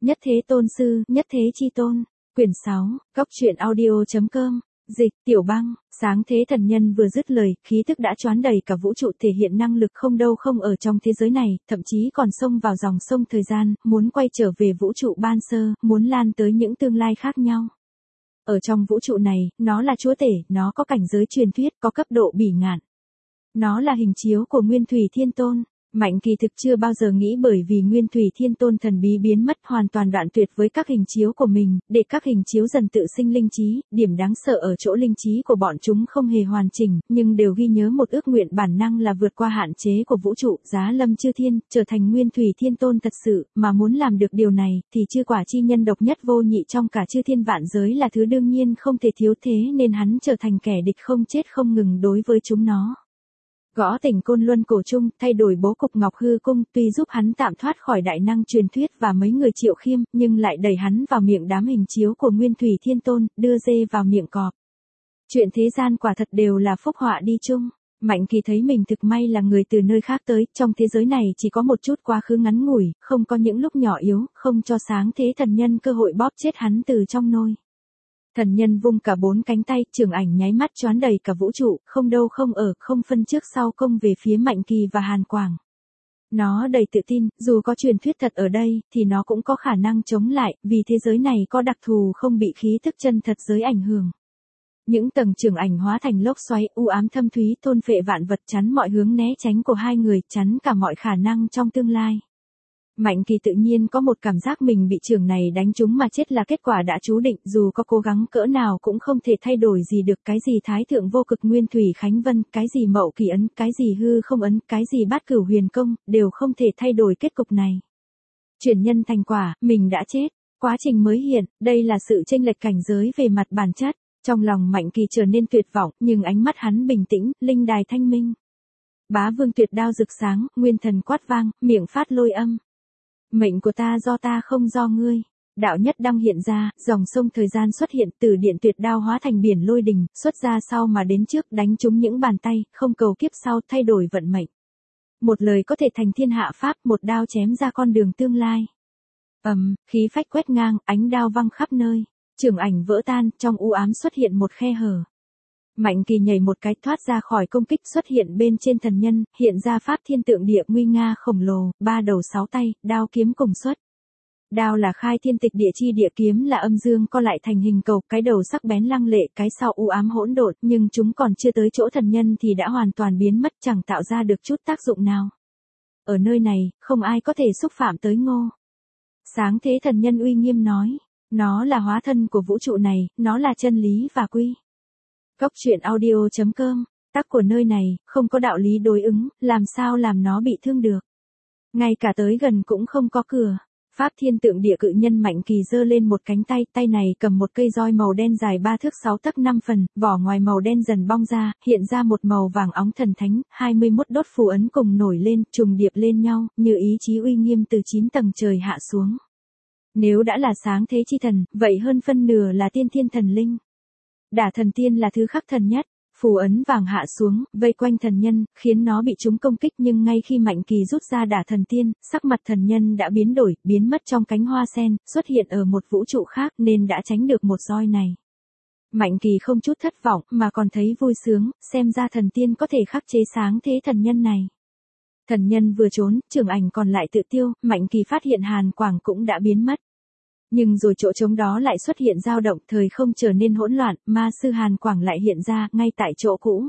Nhất Thế Tôn Sư, Nhất Thế Chi Tôn. Quyển 6, Góc truyện audio.com. Dịch, Tiểu Băng. Sáng thế thần nhân vừa dứt lời, khí thức đã choán đầy cả vũ trụ, thể hiện năng lực không đâu không ở trong thế giới này, thậm chí còn xông vào dòng sông thời gian, muốn quay trở về vũ trụ ban sơ, muốn lan tới những tương lai khác nhau. Ở trong vũ trụ này, nó là chúa tể, nó có cảnh giới truyền thuyết, có cấp độ bỉ ngạn. Nó là hình chiếu của Nguyên Thủy Thiên Tôn. Mạnh Kỳ thực chưa bao giờ nghĩ bởi vì Nguyên Thủy Thiên Tôn thần bí biến mất, hoàn toàn đoạn tuyệt với các hình chiếu của mình, để các hình chiếu dần tự sinh linh trí. Điểm đáng sợ ở chỗ linh trí của bọn chúng không hề hoàn chỉnh, nhưng đều ghi nhớ một ước nguyện bản năng là vượt qua hạn chế của vũ trụ, giá lâm chư thiên, trở thành Nguyên Thủy Thiên Tôn thật sự, mà muốn làm được điều này, thì chư quả chi nhân độc nhất vô nhị trong cả chư thiên vạn giới là thứ đương nhiên không thể thiếu, thế nên hắn trở thành kẻ địch không chết không ngừng đối với chúng nó. Gõ tỉnh Côn Luân cổ trung, thay đổi bố cục Ngọc Hư Cung, tuy giúp hắn tạm thoát khỏi đại năng truyền thuyết và mấy người Triệu Khiêm, nhưng lại đẩy hắn vào miệng đám hình chiếu của Nguyên Thủy Thiên Tôn, đưa dê vào miệng cọp. Chuyện thế gian quả thật đều là phúc họa đi chung. Mạnh Kỳ thấy mình thực may là người từ nơi khác tới, trong thế giới này chỉ có một chút quá khứ ngắn ngủi, không có những lúc nhỏ yếu, không cho sáng thế thần nhân cơ hội bóp chết hắn từ trong nôi. Thần nhân vung cả 4 cánh tay, trường ảnh nháy mắt choán đầy cả vũ trụ, không đâu không ở, không phân trước sau công về phía Mạnh Kỳ và Hàn Quảng. Nó đầy tự tin, dù có truyền thuyết thật ở đây, thì nó cũng có khả năng chống lại, vì thế giới này có đặc thù không bị khí thức chân thật giới ảnh hưởng. Những tầng trường ảnh hóa thành lốc xoáy u ám thâm thúy, thôn phệ vạn vật, chắn mọi hướng né tránh của hai người, chắn cả mọi khả năng trong tương lai. Mạnh Kỳ tự nhiên có một cảm giác mình bị trường này đánh trúng mà chết là kết quả đã chú định, dù có cố gắng cỡ nào cũng không thể thay đổi gì được, cái gì Thái Thượng Vô Cực Nguyên Thủy Khánh Vân, cái gì Mậu Kỳ Ấn, cái gì Hư Không Ấn, cái gì Bát Cửu Huyền Công, đều không thể thay đổi kết cục này. Chuyển nhân thành quả, mình đã chết, quá trình mới hiện, đây là sự chênh lệch cảnh giới về mặt bản chất. Trong lòng Mạnh Kỳ trở nên tuyệt vọng, nhưng ánh mắt hắn bình tĩnh, linh đài thanh minh. Bá Vương tuyệt đao rực sáng, nguyên thần quát vang, miệng phát lôi âm. Mệnh của ta do ta không do ngươi. Đạo nhất đăng hiện ra, dòng sông thời gian xuất hiện, từ điện tuyệt đao hóa thành biển lôi đình, xuất ra sau mà đến trước, đánh trúng những bàn tay, không cầu kiếp sau, thay đổi vận mệnh. Một lời có thể thành thiên hạ pháp, một đao chém ra con đường tương lai. Khí phách quét ngang, ánh đao văng khắp nơi. Trường ảnh vỡ tan, trong u ám xuất hiện một khe hở. Mạnh Kỳ nhảy một cái thoát ra khỏi công kích, xuất hiện bên trên thần nhân, hiện ra pháp thiên tượng địa nguy nga khổng lồ, 3 đầu 6 tay, đao kiếm cùng xuất. Đao là khai thiên tịch địa chi địa, kiếm là âm dương co lại thành hình cầu, cái đầu sắc bén lăng lệ, cái sau u ám hỗn độn, nhưng chúng còn chưa tới chỗ thần nhân thì đã hoàn toàn biến mất, chẳng tạo ra được chút tác dụng nào. Ở nơi này, không ai có thể xúc phạm tới Ngô. Sáng thế thần nhân uy nghiêm nói, nó là hóa thân của vũ trụ này, nó là chân lý và quy. Góc truyện audio.com. Tắc của nơi này, không có đạo lý đối ứng, làm sao làm nó bị thương được. Ngay cả tới gần cũng không có cửa. Pháp thiên tượng địa cự nhân Mạnh Kỳ giơ lên một cánh tay, tay này cầm một cây roi màu đen dài 3 thước 6 tấc 5 phần, vỏ ngoài màu đen dần bong ra, hiện ra một màu vàng óng thần thánh, 21 đốt phù ấn cùng nổi lên, trùng điệp lên nhau, như ý chí uy nghiêm từ 9 tầng trời hạ xuống. Nếu đã là sáng thế chi thần, vậy hơn phân nửa là tiên thiên thần linh. Đả thần tiên là thứ khắc thần nhất, phù ấn vàng hạ xuống, vây quanh thần nhân, khiến nó bị chúng công kích, nhưng ngay khi Mạnh Kỳ rút ra đả thần tiên, sắc mặt thần nhân đã biến đổi, biến mất trong cánh hoa sen, xuất hiện ở một vũ trụ khác nên đã tránh được một roi này. Mạnh Kỳ không chút thất vọng mà còn thấy vui sướng, xem ra thần tiên có thể khắc chế sáng thế thần nhân này. Thần nhân vừa trốn, trường ảnh còn lại tự tiêu, Mạnh Kỳ phát hiện Hàn Quảng cũng đã biến mất. Nhưng rồi chỗ trống đó lại xuất hiện dao động, thời không trở nên hỗn loạn, ma sư Hàn Quảng lại hiện ra, ngay tại chỗ cũ.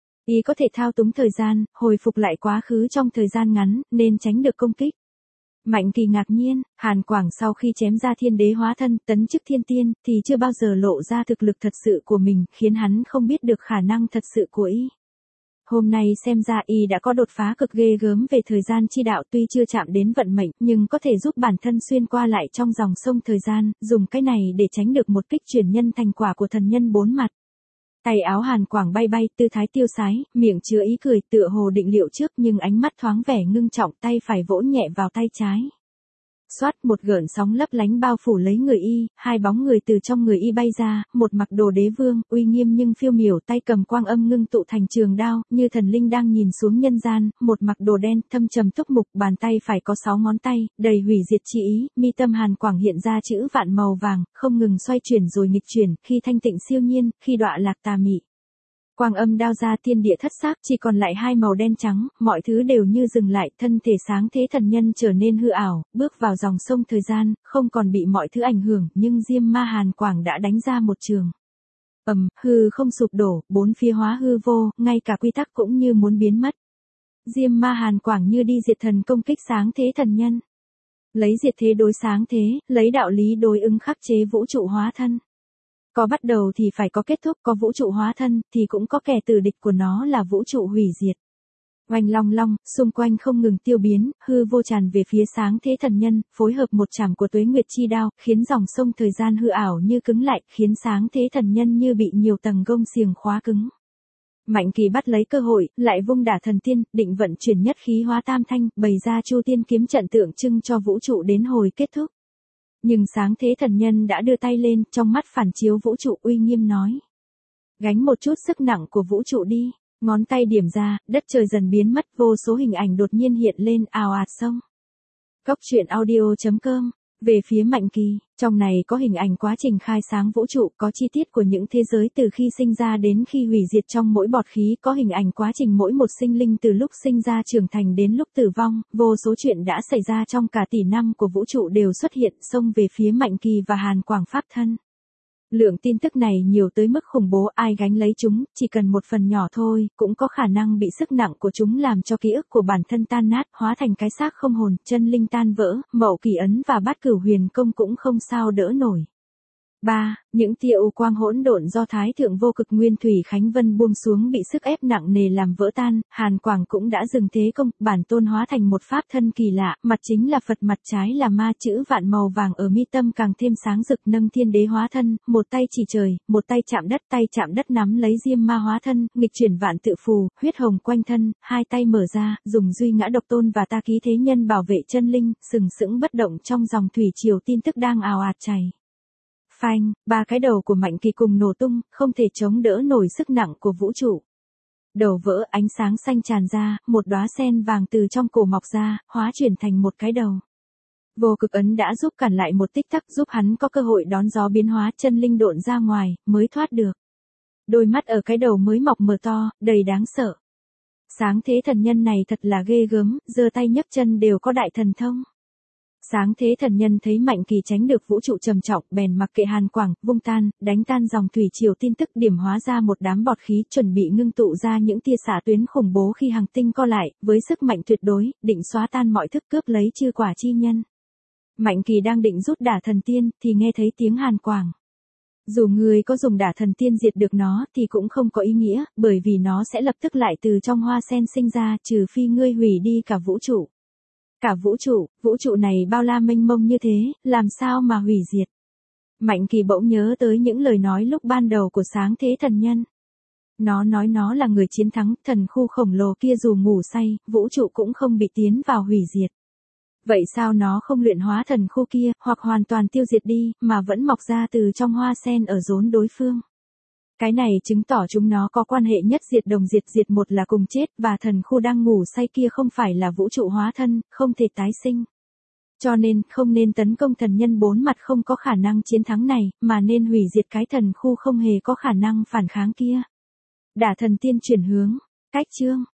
Y có thể thao túng thời gian, hồi phục lại quá khứ trong thời gian ngắn, nên tránh được công kích. Mạnh Kỳ ngạc nhiên, Hàn Quảng sau khi chém ra thiên đế hóa thân, tấn chức thiên tiên, thì chưa bao giờ lộ ra thực lực thật sự của mình, khiến hắn không biết được khả năng thật sự của Y. Hôm nay xem ra Y đã có đột phá cực ghê gớm về thời gian chi đạo, tuy chưa chạm đến vận mệnh, nhưng có thể giúp bản thân xuyên qua lại trong dòng sông thời gian, dùng cái này để tránh được một kích chuyển nhân thành quả của thần nhân 4 mặt. Tay áo Hàn Quảng bay bay, tư thái tiêu sái, miệng chứa ý cười, tựa hồ định liệu trước, nhưng ánh mắt thoáng vẻ ngưng trọng, tay phải vỗ nhẹ vào tay trái. Xoát, một gợn sóng lấp lánh bao phủ lấy người y, hai bóng người từ trong người y bay ra, một mặc đồ đế vương, uy nghiêm nhưng phiêu miểu, tay cầm quang âm ngưng tụ thành trường đao, như thần linh đang nhìn xuống nhân gian, một mặc đồ đen, thâm trầm túc mục, bàn tay phải có 6 ngón tay, đầy hủy diệt chi ý, mi tâm Hàn Quảng hiện ra chữ vạn màu vàng, không ngừng xoay chuyển rồi nghịch chuyển, khi thanh tịnh siêu nhiên, khi đọa lạc tà mị. Quang âm đao ra thiên địa thất sắc, chỉ còn lại hai màu đen trắng, mọi thứ đều như dừng lại, thân thể sáng thế thần nhân trở nên hư ảo, bước vào dòng sông thời gian, không còn bị mọi thứ ảnh hưởng, nhưng Diêm Ma Hàn Quảng đã đánh ra một trường. Hư không sụp đổ, bốn phía hóa hư vô, ngay cả quy tắc cũng như muốn biến mất. Diêm Ma Hàn Quảng như đi diệt thần công kích sáng thế thần nhân. Lấy diệt thế đối sáng thế, lấy đạo lý đối ứng khắc chế vũ trụ hóa thân. Có bắt đầu thì phải có kết thúc, có vũ trụ hóa thân, thì cũng có kẻ tử địch của nó là vũ trụ hủy diệt. Oanh long long, xung quanh không ngừng tiêu biến, hư vô tràn về phía sáng thế thần nhân, phối hợp một chảm của tuế nguyệt chi đao, khiến dòng sông thời gian hư ảo như cứng lại, khiến sáng thế thần nhân như bị nhiều tầng gông xiềng khóa cứng. Mạnh Kỳ bắt lấy cơ hội, lại vung đả thần tiên, định vận chuyển nhất khí hóa tam thanh, bày ra Chu Tiên kiếm trận tượng trưng cho vũ trụ đến hồi kết thúc. Nhưng sáng thế thần nhân đã đưa tay lên, trong mắt phản chiếu vũ trụ uy nghiêm nói. Gánh một chút sức nặng của vũ trụ đi, ngón tay điểm ra, đất trời dần biến mất, vô số hình ảnh đột nhiên hiện lên ào ạt sông. Cốc truyện audio.com. Về phía Mạnh Kỳ, trong này có hình ảnh quá trình khai sáng vũ trụ, có chi tiết của những thế giới từ khi sinh ra đến khi hủy diệt trong mỗi bọt khí, có hình ảnh quá trình mỗi một sinh linh từ lúc sinh ra trưởng thành đến lúc tử vong, vô số chuyện đã xảy ra trong cả tỷ năm của vũ trụ đều xuất hiện xông về phía Mạnh Kỳ và Hàn Quảng Pháp thân. Lượng tin tức này nhiều tới mức khủng bố, ai gánh lấy chúng, chỉ cần một phần nhỏ thôi, cũng có khả năng bị sức nặng của chúng làm cho ký ức của bản thân tan nát, hóa thành cái xác không hồn, chân linh tan vỡ, Mậu Kỳ ấn và Bát Cửu Huyền công cũng không sao đỡ nổi. 3. Những tia u quang hỗn độn do Thái thượng vô cực Nguyên Thủy Khánh Vân buông xuống bị sức ép nặng nề làm vỡ tan, Hàn Quảng cũng đã dừng thế công, bản tôn hóa thành một pháp thân kỳ lạ, mặt chính là Phật, mặt trái là ma, chữ vạn màu vàng ở mi tâm càng thêm sáng rực, nâng thiên đế hóa thân, một tay chỉ trời, một tay chạm đất nắm lấy Diêm Ma hóa thân, nghịch chuyển vạn tự phù, huyết hồng quanh thân, hai tay mở ra, dùng duy ngã độc tôn và ta ký thế nhân bảo vệ chân linh, sừng sững bất động trong dòng thủy triều tin tức đang ào ạt chảy. Phanh, ba cái đầu của Mạnh Kỳ cùng nổ tung, không thể chống đỡ nổi sức nặng của vũ trụ. Đầu vỡ, ánh sáng xanh tràn ra, một đóa sen vàng từ trong cổ mọc ra, hóa chuyển thành một cái đầu. Vô cực ấn đã giúp cản lại một tích tắc, giúp hắn có cơ hội đón gió biến hóa, chân linh độn ra ngoài, mới thoát được. Đôi mắt ở cái đầu mới mọc mở to, đầy đáng sợ. Sáng thế thần nhân này thật là ghê gớm, giơ tay nhấc chân đều có đại thần thông. Sáng thế thần nhân thấy Mạnh Kỳ tránh được vũ trụ trầm trọng, bèn mặc kệ Hàn Quảng, vung tan, đánh tan dòng thủy triều tin tức, điểm hóa ra một đám bọt khí, chuẩn bị ngưng tụ ra những tia xạ tuyến khủng bố khi hành tinh co lại, với sức mạnh tuyệt đối, định xóa tan mọi thức, cướp lấy chư quả chi nhân. Mạnh Kỳ đang định rút đả thần tiên, thì nghe thấy tiếng Hàn Quảng. Dù người có dùng đả thần tiên diệt được nó, thì cũng không có ý nghĩa, bởi vì nó sẽ lập tức lại từ trong hoa sen sinh ra, trừ phi ngươi hủy đi cả vũ trụ. Cả vũ trụ này bao la mênh mông như thế, làm sao mà hủy diệt. Mạnh Kỳ bỗng nhớ tới những lời nói lúc ban đầu của sáng thế thần nhân. Nó nói nó là người chiến thắng, thần khu khổng lồ kia dù ngủ say, vũ trụ cũng không bị tiến vào hủy diệt. Vậy sao nó không luyện hóa thần khu kia, hoặc hoàn toàn tiêu diệt đi, mà vẫn mọc ra từ trong hoa sen ở rốn đối phương? Cái này chứng tỏ chúng nó có quan hệ nhất diệt đồng diệt một là cùng chết, và thần khu đang ngủ say kia không phải là vũ trụ hóa thân, không thể tái sinh. Cho nên, không nên tấn công thần nhân bốn mặt không có khả năng chiến thắng này, mà nên hủy diệt cái thần khu không hề có khả năng phản kháng kia. Đả thần tiên chuyển hướng. Cách chương.